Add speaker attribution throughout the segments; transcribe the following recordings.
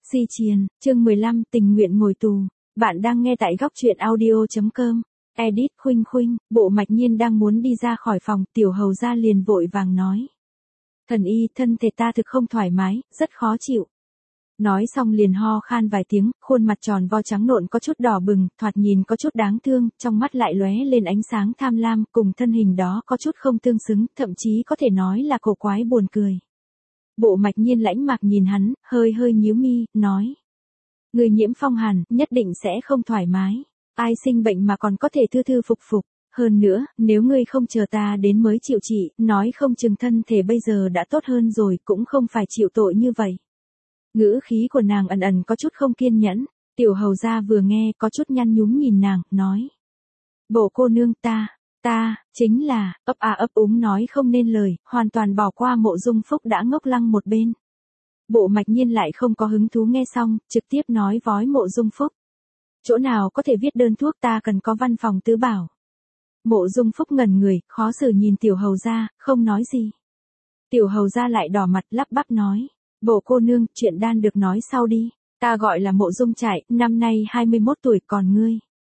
Speaker 1: Si Triền, chương 15, tình nguyện ngồi tù. Bạn đang nghe tại góc truyện audio.com. Edit Khuynh Khuynh, Bộ Mạch Nhiên đang muốn đi ra khỏi phòng, Tiểu Hầu gia liền vội vàng nói. Thần y, thân thể ta thực không thoải mái, rất khó chịu. Nói xong liền ho khan vài tiếng, khuôn mặt tròn vo trắng nộn có chút đỏ bừng, thoạt nhìn có chút đáng thương, trong mắt lại lóe lên ánh sáng tham lam, cùng thân hình đó có chút không tương xứng, thậm chí có thể nói là cổ quái buồn cười. Bộ Mạch Nhiên lãnh mạc nhìn hắn, hơi hơi nhíu mi, nói. Người nhiễm phong hàn, nhất định sẽ không thoải mái. Ai sinh bệnh mà còn có thể thư thư phục phục. Hơn nữa, nếu ngươi không chờ ta đến mới chịu trị, nói không chừng thân thể bây giờ đã tốt hơn rồi, cũng không phải chịu tội như vậy. Ngữ khí của nàng ẩn ẩn có chút không kiên nhẫn. Tiểu Hầu gia vừa nghe có chút nhăn nhúm nhìn nàng, nói. Bộ cô nương ta, chính là, ấp úng nói không nên lời, hoàn toàn bỏ qua Mộ Dung Phúc đã ngốc lăng một bên. Bộ Mạch Nhiên lại không có hứng thú nghe xong, trực tiếp nói vói Mộ Dung Phúc. Chỗ nào có thể viết đơn thuốc, ta cần có văn phòng tứ bảo. Mộ Dung Phúc ngẩn người, khó xử nhìn Tiểu Hầu gia, không nói gì. Tiểu Hầu gia lại đỏ mặt lắp bắp nói. Bộ cô nương, chuyện đan được nói sau đi. Ta gọi là Mộ Dung Trại, năm nay 21 tuổi, còn ngươi.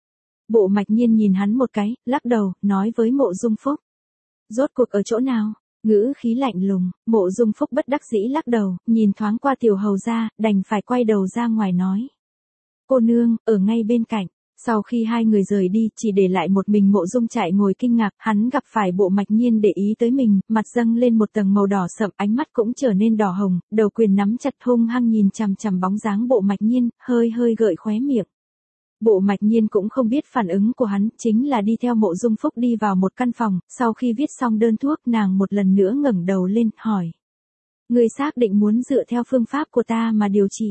Speaker 1: Bộ Mạch Nhiên nhìn hắn một cái, lắc đầu, nói với Mộ Dung Phúc. Rốt cuộc ở chỗ nào? Ngữ khí lạnh lùng, Mộ Dung Phúc bất đắc dĩ lắc đầu, nhìn thoáng qua Tiểu Hầu gia, đành phải quay đầu ra ngoài nói. Cô nương, ở ngay bên cạnh. Sau khi hai người rời đi, chỉ để lại một mình Mộ Dung Trại ngồi kinh ngạc, hắn gặp phải Bộ Mạch Nhiên để ý tới mình, mặt dâng lên một tầng màu đỏ sậm, ánh mắt cũng trở nên đỏ hồng, đầu quyền nắm chặt hung hăng nhìn chằm chằm bóng dáng Bộ Mạch Nhiên, hơi hơi gợi khóe miệng. Bộ Mạch Nhiên cũng không biết phản ứng của hắn, chính là đi theo Mộ Dung Phúc đi vào một căn phòng, sau khi viết xong đơn thuốc, nàng một lần nữa ngẩng đầu lên, hỏi. Người xác định muốn dựa theo phương pháp của ta mà điều trị.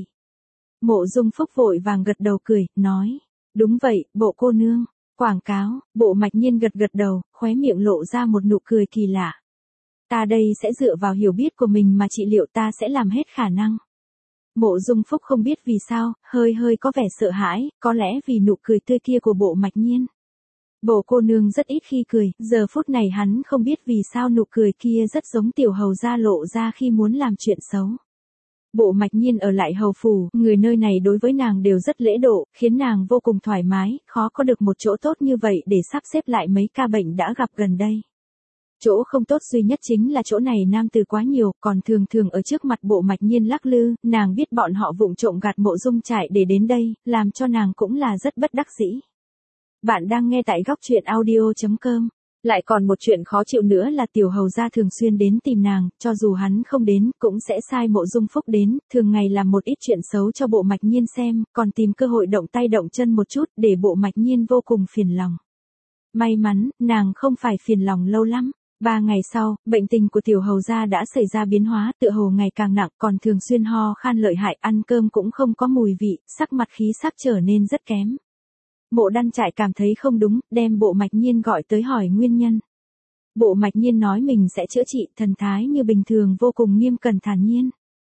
Speaker 1: Mộ Dung Phúc vội vàng gật đầu cười, nói. Đúng vậy, bộ cô nương. Quảng cáo, Bộ Mạch Nhiên gật đầu, khóe miệng lộ ra một nụ cười kỳ lạ. Ta đây sẽ dựa vào hiểu biết của mình mà trị liệu, ta sẽ làm hết khả năng. Mộ Dung Phúc không biết vì sao, hơi hơi có vẻ sợ hãi, có lẽ vì nụ cười tươi kia của Bộ Mạch Nhiên. Bộ cô nương rất ít khi cười, giờ phút này hắn không biết vì sao nụ cười kia rất giống Tiểu Hầu gia lộ ra khi muốn làm chuyện xấu. Bộ Mạch Nhiên ở lại hầu phủ, người nơi này đối với nàng đều rất lễ độ, khiến nàng vô cùng thoải mái, khó có được một chỗ tốt như vậy để sắp xếp lại mấy ca bệnh đã gặp gần đây. Chỗ không tốt duy nhất chính là chỗ này nam tử quá nhiều, còn thường thường ở trước mặt Bộ Mạch Nhiên lắc lư, nàng biết bọn họ vụng trộm gạt Mộ Dung Trại để đến đây, làm cho nàng cũng là rất bất đắc dĩ. Bạn đang nghe tại góc truyện audio.com. Lại còn một chuyện khó chịu nữa là Tiểu Hầu gia thường xuyên đến tìm nàng, cho dù hắn không đến, cũng sẽ sai Mộ Dung Phúc đến, thường ngày làm một ít chuyện xấu cho Bộ Mạch Nhiên xem, còn tìm cơ hội động tay động chân một chút, để Bộ Mạch Nhiên vô cùng phiền lòng. May mắn, nàng không phải phiền lòng lâu lắm. 3 ngày sau, bệnh tình của Tiểu Hầu gia đã xảy ra biến hóa, tựa hồ ngày càng nặng, còn thường xuyên ho khan lợi hại, ăn cơm cũng không có mùi vị, sắc mặt khí sắc trở nên rất kém. Mộ Đan Trại cảm thấy không đúng, đem Bộ Mạch Nhiên gọi tới hỏi nguyên nhân. Bộ Mạch Nhiên nói mình sẽ chữa trị, thần thái như bình thường vô cùng nghiêm cẩn thản nhiên.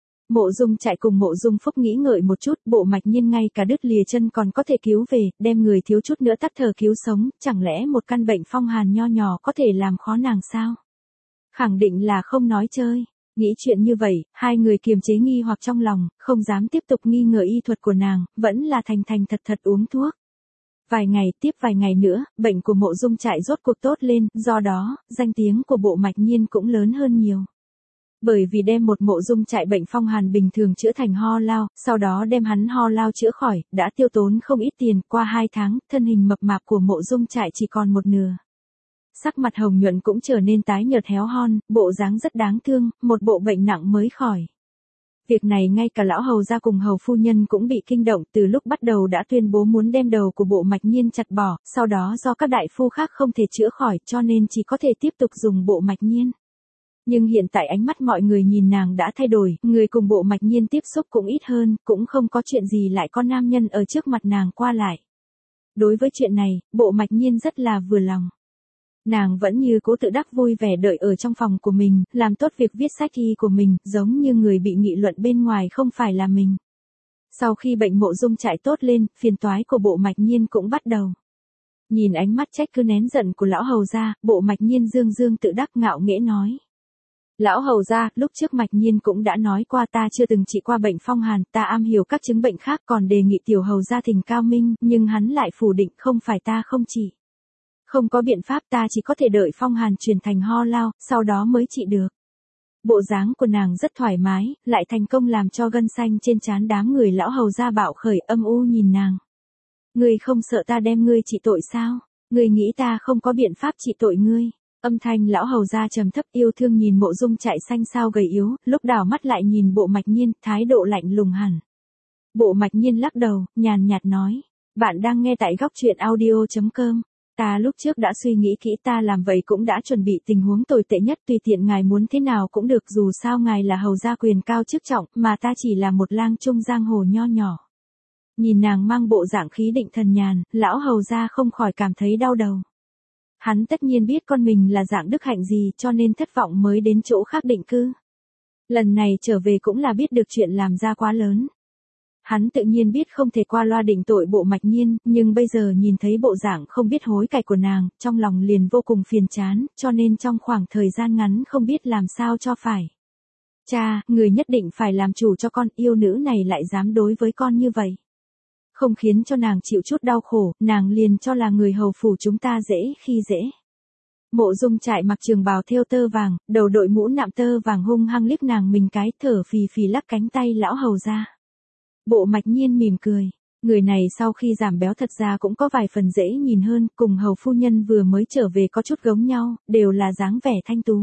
Speaker 1: Mộ Dung Trại cùng Mộ Dung Phúc nghĩ ngợi một chút, Bộ Mạch Nhiên ngay cả đứt lìa chân còn có thể cứu về, đem người thiếu chút nữa tắt thở cứu sống, chẳng lẽ một căn bệnh phong hàn nho nhỏ có thể làm khó nàng sao? Khẳng định là không nói chơi. Nghĩ chuyện như vậy, hai người kiềm chế nghi hoặc trong lòng, không dám tiếp tục nghi ngờ y thuật của nàng, vẫn là thành thật uống thuốc. Vài ngày nữa, bệnh của Mộ Dung Trại rốt cuộc tốt lên, do đó, danh tiếng của Bộ Mạch Nhiên cũng lớn hơn nhiều. Bởi vì đem một Mộ Dung Trại bệnh phong hàn bình thường chữa thành ho lao, sau đó đem hắn ho lao chữa khỏi, đã tiêu tốn không ít tiền, qua 2 tháng, thân hình mập mạp của Mộ Dung Trại chỉ còn một nửa. Sắc mặt hồng nhuận cũng trở nên tái nhợt héo hon, bộ dáng rất đáng thương, một bộ bệnh nặng mới khỏi. Việc này ngay cả lão hầu gia cùng hầu phu nhân cũng bị kinh động, từ lúc bắt đầu đã tuyên bố muốn đem đầu của Bộ Mạch Nhiên chặt bỏ, sau đó do các đại phu khác không thể chữa khỏi cho nên chỉ có thể tiếp tục dùng Bộ Mạch Nhiên. Nhưng hiện tại ánh mắt mọi người nhìn nàng đã thay đổi, người cùng Bộ Mạch Nhiên tiếp xúc cũng ít hơn, cũng không có chuyện gì lại có nam nhân ở trước mặt nàng qua lại. Đối với chuyện này, Bộ Mạch Nhiên rất là vừa lòng. Nàng vẫn như cố tự đắc vui vẻ đợi ở trong phòng của mình, làm tốt việc viết sách y của mình, giống như người bị nghị luận bên ngoài không phải là mình. Sau khi bệnh Mộ Dung Trại tốt lên, phiền toái của Bộ Mạch Nhiên cũng bắt đầu. Nhìn ánh mắt trách cứ nén giận của lão hầu gia, Bộ Mạch Nhiên dương tự đắc ngạo nghễ nói. Lão hầu gia, lúc trước Mạch Nhiên cũng đã nói qua ta chưa từng trị qua bệnh phong hàn, ta am hiểu các chứng bệnh khác còn đề nghị tiểu hầu gia thỉnh cao minh, nhưng hắn lại phủ định không phải ta không trị. Không có biện pháp, ta chỉ có thể đợi phong hàn chuyển thành ho lao, sau đó mới trị được. Bộ dáng của nàng rất thoải mái, lại thành công làm cho gân xanh trên trán đám người lão hầu gia bạo khởi, âm u nhìn nàng. Ngươi không sợ ta đem ngươi trị tội sao? Ngươi nghĩ ta không có biện pháp trị tội ngươi? Âm thanh lão hầu gia trầm thấp yêu thương nhìn Mộ Dung Trại xanh xao gầy yếu, lúc đảo mắt lại nhìn Bộ Mạch Nhiên, thái độ lạnh lùng hẳn. Bộ Mạch Nhiên lắc đầu, nhàn nhạt nói, bạn đang nghe tại góc truyện audio.com. Ta lúc trước đã suy nghĩ kỹ, ta làm vậy cũng đã chuẩn bị tình huống tồi tệ nhất, tùy tiện ngài muốn thế nào cũng được, dù sao ngài là hầu gia quyền cao chức trọng, mà ta chỉ là một lang trung giang hồ nho nhỏ. Nhìn nàng mang bộ dạng khí định thần nhàn, lão hầu gia không khỏi cảm thấy đau đầu. Hắn tất nhiên biết con mình là dạng đức hạnh gì, cho nên thất vọng mới đến chỗ khác định cư. Lần này trở về cũng là biết được chuyện làm ra quá lớn. Hắn tự nhiên biết không thể qua loa định tội Bộ Mạch Nhiên, nhưng bây giờ nhìn thấy bộ dạng không biết hối cải của nàng, trong lòng liền vô cùng phiền chán, cho nên trong khoảng thời gian ngắn không biết làm sao cho phải. Cha, người nhất định phải làm chủ cho con, yêu nữ này lại dám đối với con như vậy. Không khiến cho nàng chịu chút đau khổ, nàng liền cho là người hầu phủ chúng ta dễ khi dễ. Mộ Dung Trại mặc trường bào thêu tơ vàng, đầu đội mũ nạm tơ vàng hung hăng liếc nàng mình cái, thở phì phì lắc cánh tay lão hầu ra. Bộ Mạch Nhiên mỉm cười, người này sau khi giảm béo thật ra cũng có vài phần dễ nhìn hơn, cùng hầu phu nhân vừa mới trở về có chút giống nhau, đều là dáng vẻ thanh tú.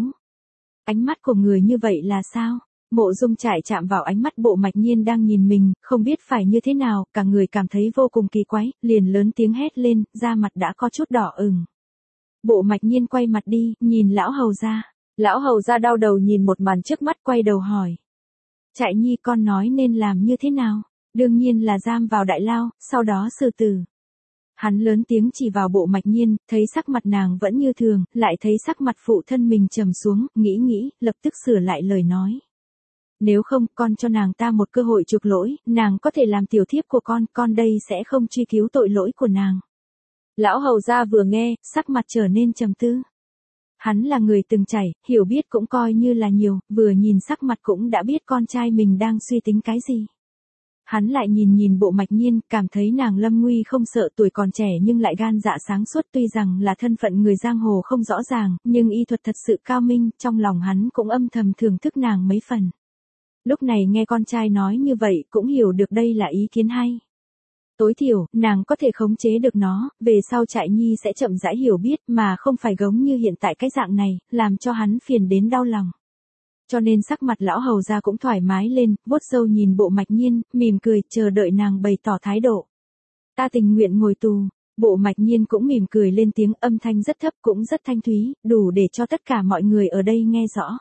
Speaker 1: Ánh mắt của người như vậy là sao? Mộ Dung Trại chạm vào ánh mắt Bộ Mạch Nhiên đang nhìn mình, không biết phải như thế nào, cả người cảm thấy vô cùng kỳ quái, liền lớn tiếng hét lên, da mặt đã có chút đỏ ửng. Bộ Mạch Nhiên quay mặt đi, nhìn lão hầu gia. Lão hầu gia đau đầu nhìn một màn trước mắt, quay đầu hỏi. Trại nhi, con nói nên làm như thế nào? Đương nhiên là giam vào đại lao, sau đó xử tử. Hắn lớn tiếng chỉ vào Bộ Mạch Nhiên, thấy sắc mặt nàng vẫn như thường, lại thấy sắc mặt phụ thân mình trầm xuống, nghĩ, lập tức sửa lại lời nói. Nếu không, con cho nàng ta một cơ hội chuộc lỗi, nàng có thể làm tiểu thiếp của con đây sẽ không truy cứu tội lỗi của nàng. Lão hầu gia vừa nghe, sắc mặt trở nên trầm tư. Hắn là người từng trải, hiểu biết cũng coi như là nhiều, vừa nhìn sắc mặt cũng đã biết con trai mình đang suy tính cái gì. Hắn lại nhìn Bộ Mạch Nhiên, cảm thấy nàng lâm nguy không sợ, tuổi còn trẻ nhưng lại gan dạ sáng suốt, tuy rằng là thân phận người giang hồ không rõ ràng, nhưng y thuật thật sự cao minh, trong lòng hắn cũng âm thầm thưởng thức nàng mấy phần. Lúc này nghe con trai nói như vậy cũng hiểu được đây là ý kiến hay. Tối thiểu, nàng có thể khống chế được nó, về sau Trại nhi sẽ chậm rãi hiểu biết mà không phải giống như hiện tại cái dạng này, làm cho hắn phiền đến đau lòng. Cho nên sắc mặt lão hầu gia cũng thoải mái lên, vuốt râu nhìn Bộ Mạch Nhiên, mỉm cười, chờ đợi nàng bày tỏ thái độ. Ta tình nguyện ngồi tù. Bộ Mạch Nhiên cũng mỉm cười lên tiếng, âm thanh rất thấp cũng rất thanh thúy, đủ để cho tất cả mọi người ở đây nghe rõ.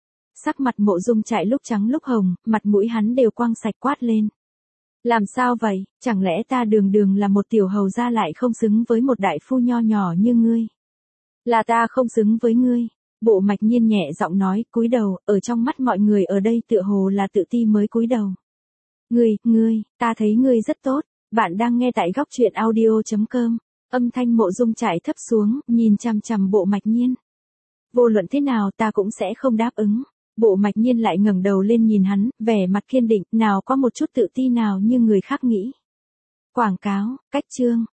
Speaker 1: Sắc mặt Mộ Dung Trại lúc trắng lúc hồng, mặt mũi hắn đều quang sạch, quát lên. Làm sao vậy, chẳng lẽ ta đường là một tiểu hầu gia lại không xứng với một đại phu nho nhỏ như ngươi? Là ta không xứng với ngươi. Bộ Mạch Nhiên nhẹ giọng nói, cúi đầu, ở trong mắt mọi người ở đây tựa hồ là tự ti mới cúi đầu. Ngươi, ta thấy ngươi rất tốt, bạn đang nghe tại góc truyện audio.com. Âm thanh Mộ Dung Trại thấp xuống, nhìn chằm chằm Bộ Mạch Nhiên. Vô luận thế nào ta cũng sẽ không đáp ứng. Bộ Mạch Nhiên lại ngẩng đầu lên nhìn hắn, vẻ mặt kiên định, nào có một chút tự ti nào như người khác nghĩ. Quảng cáo, cách chương.